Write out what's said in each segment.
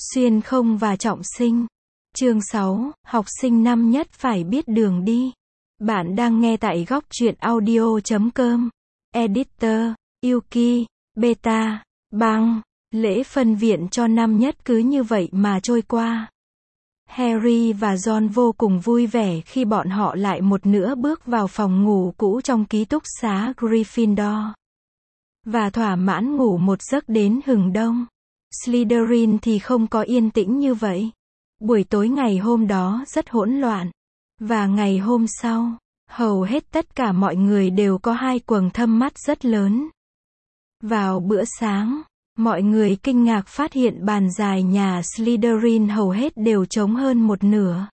Xuyên không và trọng sinh. Chương 6, học sinh năm nhất phải biết đường đi. Bạn đang nghe tại góc truyện audio.com. Editor, Yuki, Beta, Bang. Lễ phân viện cho năm nhất cứ như vậy mà trôi qua. Harry và Ron vô cùng vui vẻ khi bọn họ lại một nữa bước vào phòng ngủ cũ trong ký túc xá Gryffindor. Và thỏa mãn ngủ một giấc đến hừng đông. Slytherin thì không có yên tĩnh như vậy. Buổi tối ngày hôm đó rất hỗn loạn. Và ngày hôm sau, hầu hết tất cả mọi người đều có hai quầng thâm mắt rất lớn. Vào bữa sáng, mọi người kinh ngạc phát hiện bàn dài nhà Slytherin hầu hết đều trống hơn một nửa.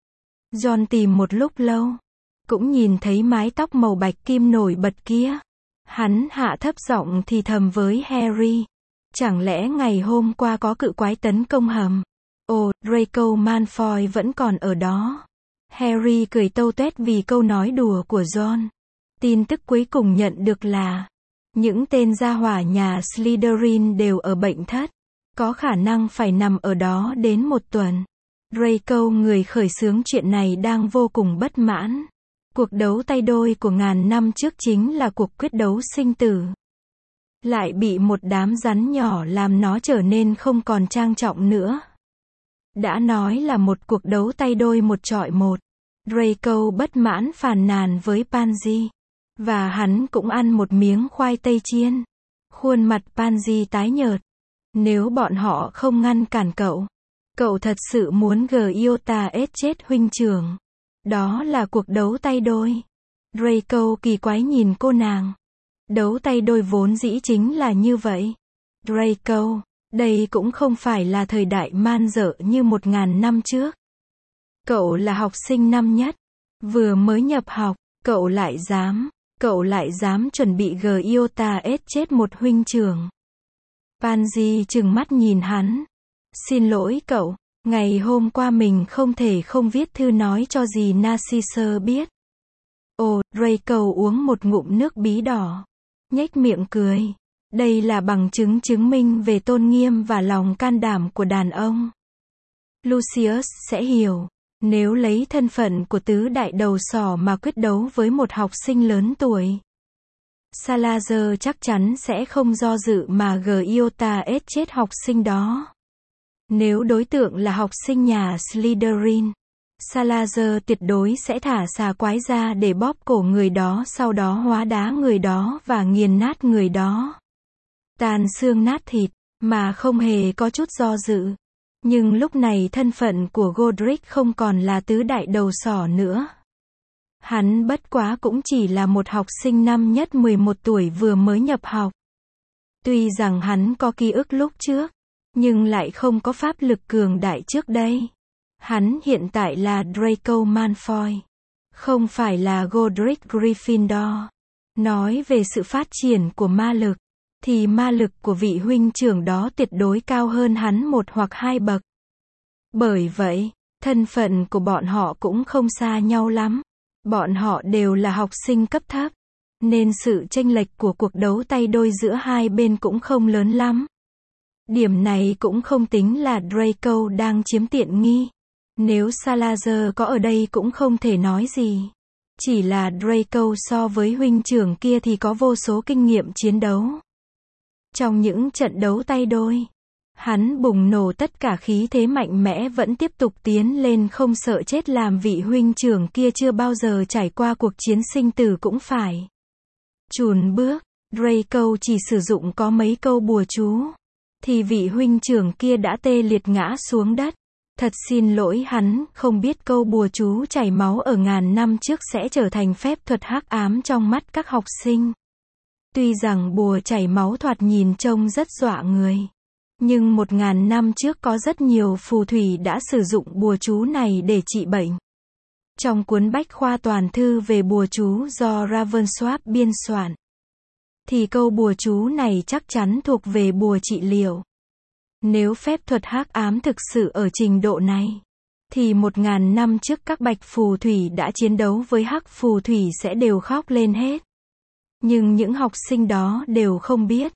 Ron tìm một lúc lâu, cũng nhìn thấy mái tóc màu bạch kim nổi bật kia. Hắn hạ thấp giọng thì thầm với Harry. Chẳng lẽ ngày hôm qua có cự quái tấn công hầm? Ồ, Draco Malfoy vẫn còn ở đó. Harry cười tâu tuét vì câu nói đùa của Ron. Tin tức cuối cùng nhận được là những tên gia hỏa nhà Slytherin đều ở bệnh thất. Có khả năng phải nằm ở đó đến một tuần. Draco, người khởi xướng chuyện này, đang vô cùng bất mãn. Cuộc đấu tay đôi của ngàn năm trước chính là cuộc quyết đấu sinh tử. Lại bị một đám rắn nhỏ làm nó trở nên không còn trang trọng nữa. Đã nói là một cuộc đấu tay đôi một chọi một. Draco bất mãn phàn nàn với Pansy. Và hắn cũng ăn một miếng khoai tây chiên. Khuôn mặt Pansy tái nhợt. Nếu bọn họ không ngăn cản cậu, cậu thật sự muốn Giota ết chết huynh trưởng. Đó là cuộc đấu tay đôi. Draco kỳ quái nhìn cô nàng. Đấu tay đôi vốn dĩ chính là như vậy. Draco, đây cũng không phải là thời đại man dợ như 1000 năm trước. Cậu là học sinh năm nhất, vừa mới nhập học, cậu lại dám chuẩn bị Giota ết chết một huynh trưởng. Pansy trừng mắt nhìn hắn. Xin lỗi cậu, ngày hôm qua mình không thể không viết thư nói cho dì Narcisse biết. Ồ, Draco uống một ngụm nước bí đỏ. Nhếch miệng cười. Đây là bằng chứng chứng minh về tôn nghiêm và lòng can đảm của đàn ông. Lucius sẽ hiểu. Nếu lấy thân phận của tứ đại đầu sỏ mà quyết đấu với một học sinh lớn tuổi, Salazar chắc chắn sẽ không do dự mà Giota ết chết học sinh đó. Nếu đối tượng là học sinh nhà Slytherin, Salazar tuyệt đối sẽ thả xà quái ra để bóp cổ người đó, sau đó hóa đá người đó và nghiền nát người đó. Tàn xương nát thịt, mà không hề có chút do dự. Nhưng lúc này thân phận của Godric không còn là tứ đại đầu sỏ nữa. Hắn bất quá cũng chỉ là một học sinh năm nhất 11 tuổi vừa mới nhập học. Tuy rằng hắn có ký ức lúc trước, nhưng lại không có pháp lực cường đại trước đây. Hắn hiện tại là Draco Malfoy, không phải là Godric Gryffindor. Nói về sự phát triển của ma lực, thì ma lực của vị huynh trưởng đó tuyệt đối cao hơn hắn 1 hoặc 2 bậc. Bởi vậy, thân phận của bọn họ cũng không xa nhau lắm. Bọn họ đều là học sinh cấp thấp, nên sự chênh lệch của cuộc đấu tay đôi giữa hai bên cũng không lớn lắm. Điểm này cũng không tính là Draco đang chiếm tiện nghi. Nếu Salazar có ở đây cũng không thể nói gì. Chỉ là Draco so với huynh trưởng kia thì có vô số kinh nghiệm chiến đấu. Trong những trận đấu tay đôi, hắn bùng nổ tất cả khí thế mạnh mẽ, vẫn tiếp tục tiến lên không sợ chết, làm vị huynh trưởng kia chưa bao giờ trải qua cuộc chiến sinh tử cũng phải chùn bước. Draco chỉ sử dụng có mấy câu bùa chú, thì vị huynh trưởng kia đã tê liệt ngã xuống đất. Thật xin lỗi, hắn không biết câu bùa chú chảy máu ở ngàn năm trước sẽ trở thành phép thuật hắc ám trong mắt các học sinh. Tuy rằng bùa chảy máu thoạt nhìn trông rất dọa người, nhưng 1000 năm trước có rất nhiều phù thủy đã sử dụng bùa chú này để trị bệnh. Trong cuốn bách khoa toàn thư về bùa chú do Ravensworth biên soạn, thì câu bùa chú này chắc chắn thuộc về bùa trị liệu. Nếu phép thuật hắc ám thực sự ở trình độ này, thì 1000 năm trước các bạch phù thủy đã chiến đấu với hắc phù thủy sẽ đều khóc lên hết. Nhưng những học sinh đó đều không biết.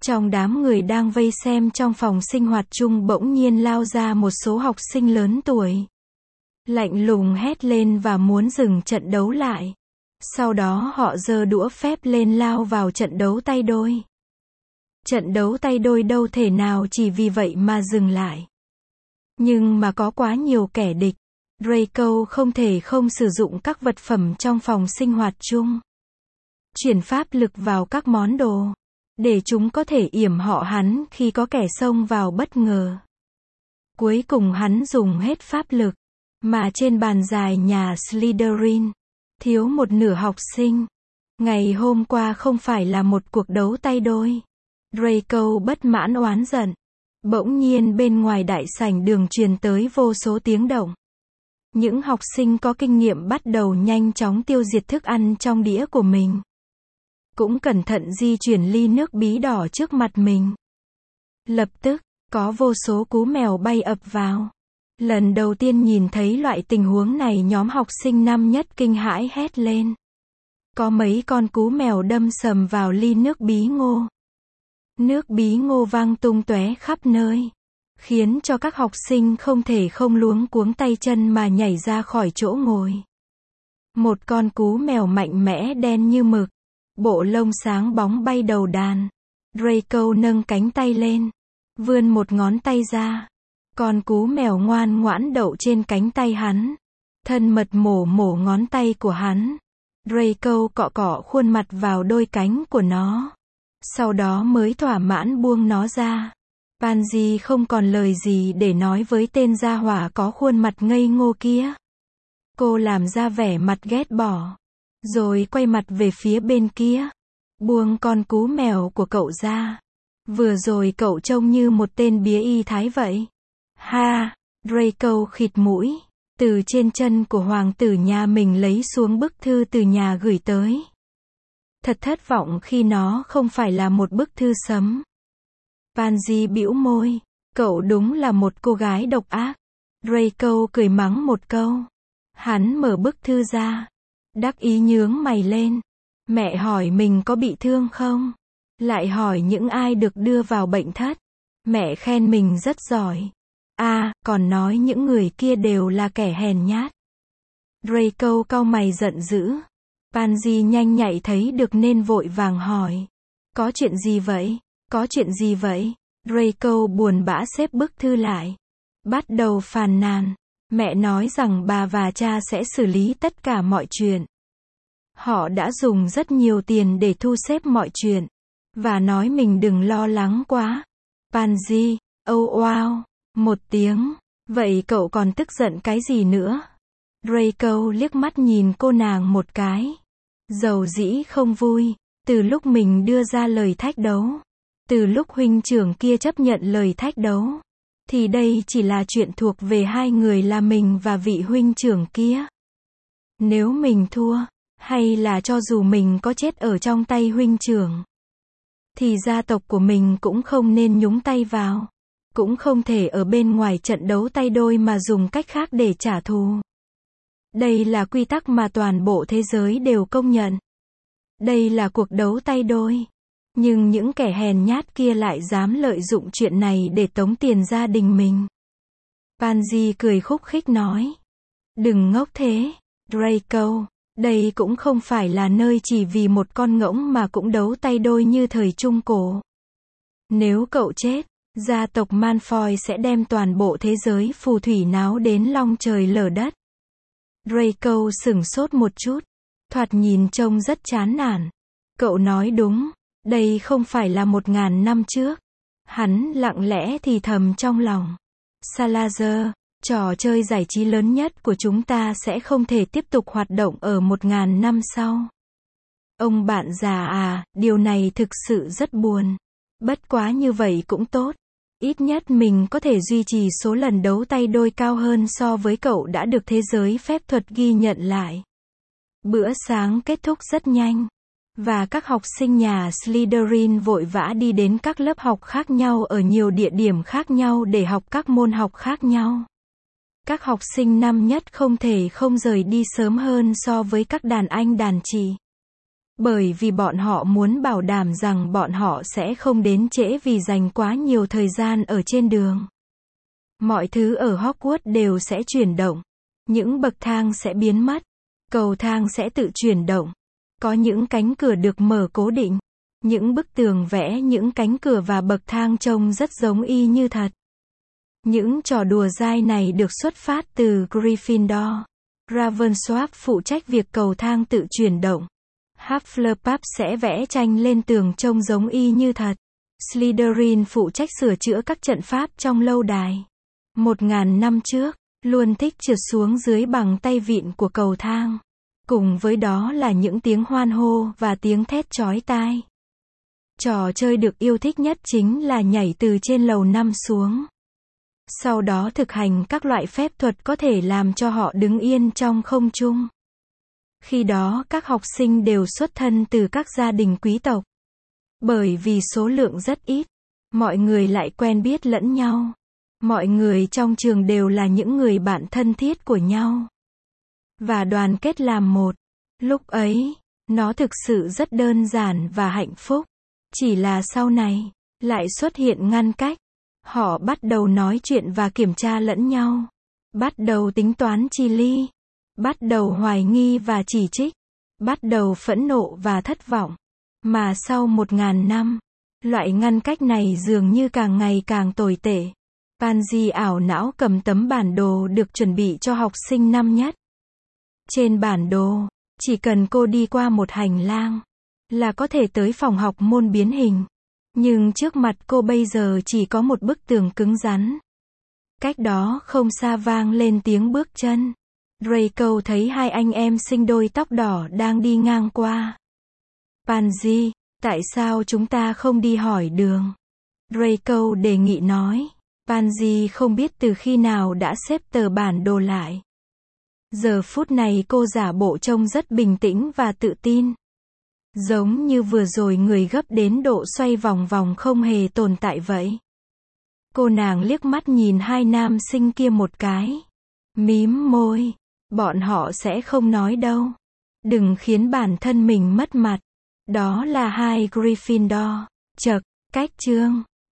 Trong đám người đang vây xem trong phòng sinh hoạt chung bỗng nhiên lao ra một số học sinh lớn tuổi. Lạnh lùng hét lên và muốn dừng trận đấu lại. Sau đó họ giơ đũa phép lên lao vào trận đấu tay đôi. Trận đấu tay đôi đâu thể nào chỉ vì vậy mà dừng lại. Nhưng mà có quá nhiều kẻ địch. Draco không thể không sử dụng các vật phẩm trong phòng sinh hoạt chung. Chuyển pháp lực vào các món đồ. Để chúng có thể yểm họ hắn khi có kẻ xông vào bất ngờ. Cuối cùng hắn dùng hết pháp lực. Mà trên bàn dài nhà Slytherin, thiếu một nửa học sinh. Ngày hôm qua không phải là một cuộc đấu tay đôi. Draco bất mãn oán giận. Bỗng nhiên bên ngoài đại sảnh đường truyền tới vô số tiếng động. Những học sinh có kinh nghiệm bắt đầu nhanh chóng tiêu diệt thức ăn trong đĩa của mình. Cũng cẩn thận di chuyển ly nước bí đỏ trước mặt mình. Lập tức, có vô số cú mèo bay ập vào. Lần đầu tiên nhìn thấy loại tình huống này nhóm học sinh năm nhất kinh hãi hét lên. Có mấy con cú mèo đâm sầm vào ly nước bí ngô. Nước bí ngô văng tung tóe khắp nơi. Khiến cho các học sinh không thể không luống cuống tay chân mà nhảy ra khỏi chỗ ngồi. Một con cú mèo mạnh mẽ đen như mực. Bộ lông sáng bóng bay đầu đàn. Draco nâng cánh tay lên. Vươn một ngón tay ra. Con cú mèo ngoan ngoãn đậu trên cánh tay hắn. Thân mật mổ ngón tay của hắn. Draco cọ cọ khuôn mặt vào đôi cánh của nó. Sau đó mới thỏa mãn buông nó ra. Pansy không còn lời gì để nói với tên gia hỏa có khuôn mặt ngây ngô kia. Cô làm ra vẻ mặt ghét bỏ. Rồi quay mặt về phía bên kia. Buông con cú mèo của cậu ra. Vừa rồi cậu trông như một tên bía y thái vậy. Ha, Draco khịt mũi. Từ trên chân của hoàng tử nhà mình lấy xuống bức thư từ nhà gửi tới. Thật thất vọng khi nó không phải là một bức thư sấm. Pansy bĩu môi. Cậu đúng là một cô gái độc ác. Draco cười mắng một câu. Hắn mở bức thư ra. Đắc ý nhướng mày lên. Mẹ hỏi mình có bị thương không? Lại hỏi những ai được đưa vào bệnh thất. Mẹ khen mình rất giỏi. Còn nói những người kia đều là kẻ hèn nhát. Draco cau mày giận dữ. Pansy nhanh nhạy thấy được nên vội vàng hỏi. Có chuyện gì vậy? Có chuyện gì vậy? Draco buồn bã xếp bức thư lại. Bắt đầu phàn nàn. Mẹ nói rằng bà và cha sẽ xử lý tất cả mọi chuyện. Họ đã dùng rất nhiều tiền để thu xếp mọi chuyện. Và nói mình đừng lo lắng quá. Pansy, wow, một tiếng. Vậy cậu còn tức giận cái gì nữa? Draco liếc mắt nhìn cô nàng một cái. Dầu dĩ không vui. Từ lúc mình đưa ra lời thách đấu. Từ lúc huynh trưởng kia chấp nhận lời thách đấu. Thì đây chỉ là chuyện thuộc về hai người là mình và vị huynh trưởng kia. Nếu mình thua, hay là cho dù mình có chết ở trong tay huynh trưởng, thì gia tộc của mình cũng không nên nhúng tay vào. Cũng không thể ở bên ngoài trận đấu tay đôi mà dùng cách khác để trả thù. Đây là quy tắc mà toàn bộ thế giới đều công nhận. Đây là cuộc đấu tay đôi. Nhưng những kẻ hèn nhát kia lại dám lợi dụng chuyện này để tống tiền gia đình mình. Pansy cười khúc khích nói. Đừng ngốc thế, Draco. Đây cũng không phải là nơi chỉ vì một con ngỗng mà cũng đấu tay đôi như thời Trung Cổ. Nếu cậu chết, gia tộc Malfoy sẽ đem toàn bộ thế giới phù thủy náo đến long trời lở đất. Draco sửng sốt một chút. Thoạt nhìn trông rất chán nản. Cậu nói đúng. Đây không phải là 1000 năm trước. Hắn lặng lẽ thì thầm trong lòng. Salazar, trò chơi giải trí lớn nhất của chúng ta sẽ không thể tiếp tục hoạt động ở 1000 năm sau. Ông bạn già à, điều này thực sự rất buồn. Bất quá như vậy cũng tốt. Ít nhất mình có thể duy trì số lần đấu tay đôi cao hơn so với cậu đã được thế giới phép thuật ghi nhận lại. Bữa sáng kết thúc rất nhanh. Và các học sinh nhà Slytherin vội vã đi đến các lớp học khác nhau ở nhiều địa điểm khác nhau để học các môn học khác nhau. Các học sinh năm nhất không thể không rời đi sớm hơn so với các đàn anh đàn chị. Bởi vì bọn họ muốn bảo đảm rằng bọn họ sẽ không đến trễ vì dành quá nhiều thời gian ở trên đường. Mọi thứ ở Hogwarts đều sẽ chuyển động. Những bậc thang sẽ biến mất. Cầu thang sẽ tự chuyển động. Có những cánh cửa được mở cố định. Những bức tường vẽ những cánh cửa và bậc thang trông rất giống y như thật. Những trò đùa dai này được xuất phát từ Gryffindor. Ravenclaw phụ trách việc cầu thang tự chuyển động. Hufflepuff sẽ vẽ tranh lên tường trông giống y như thật. Slytherin phụ trách sửa chữa các trận pháp trong lâu đài. 1000 năm trước, luôn thích trượt xuống dưới bằng tay vịn của cầu thang. Cùng với đó là những tiếng hoan hô và tiếng thét chói tai. Trò chơi được yêu thích nhất chính là nhảy từ trên lầu 5 xuống. Sau đó thực hành các loại phép thuật có thể làm cho họ đứng yên trong không trung. Khi đó các học sinh đều xuất thân từ các gia đình quý tộc. Bởi vì số lượng rất ít, mọi người lại quen biết lẫn nhau. Mọi người trong trường đều là những người bạn thân thiết của nhau. Và đoàn kết làm một. Lúc ấy, nó thực sự rất đơn giản và hạnh phúc. Chỉ là sau này, lại xuất hiện ngăn cách. Họ bắt đầu nói chuyện và kiểm tra lẫn nhau. Bắt đầu tính toán chi ly. Bắt đầu hoài nghi và chỉ trích. Bắt đầu phẫn nộ và thất vọng. Mà sau 1000 năm, loại ngăn cách này dường như càng ngày càng tồi tệ. Pansy ảo não cầm tấm bản đồ được chuẩn bị cho học sinh năm nhất. Trên bản đồ, chỉ cần cô đi qua một hành lang, là có thể tới phòng học môn biến hình. Nhưng trước mặt cô bây giờ chỉ có một bức tường cứng rắn. Cách đó không xa vang lên tiếng bước chân. Draco thấy hai anh em sinh đôi tóc đỏ đang đi ngang qua. Pansy, tại sao chúng ta không đi hỏi đường? Draco đề nghị nói. Pansy không biết từ khi nào đã xếp tờ bản đồ lại. Giờ phút này cô giả bộ trông rất bình tĩnh và tự tin. Giống như vừa rồi người gấp đến độ xoay vòng vòng không hề tồn tại vậy. Cô nàng liếc mắt nhìn hai nam sinh kia một cái. Mím môi. Bọn họ sẽ không nói đâu. Đừng khiến bản thân mình mất mặt. Đó là hai Gryffindor. Chậc, cách chương.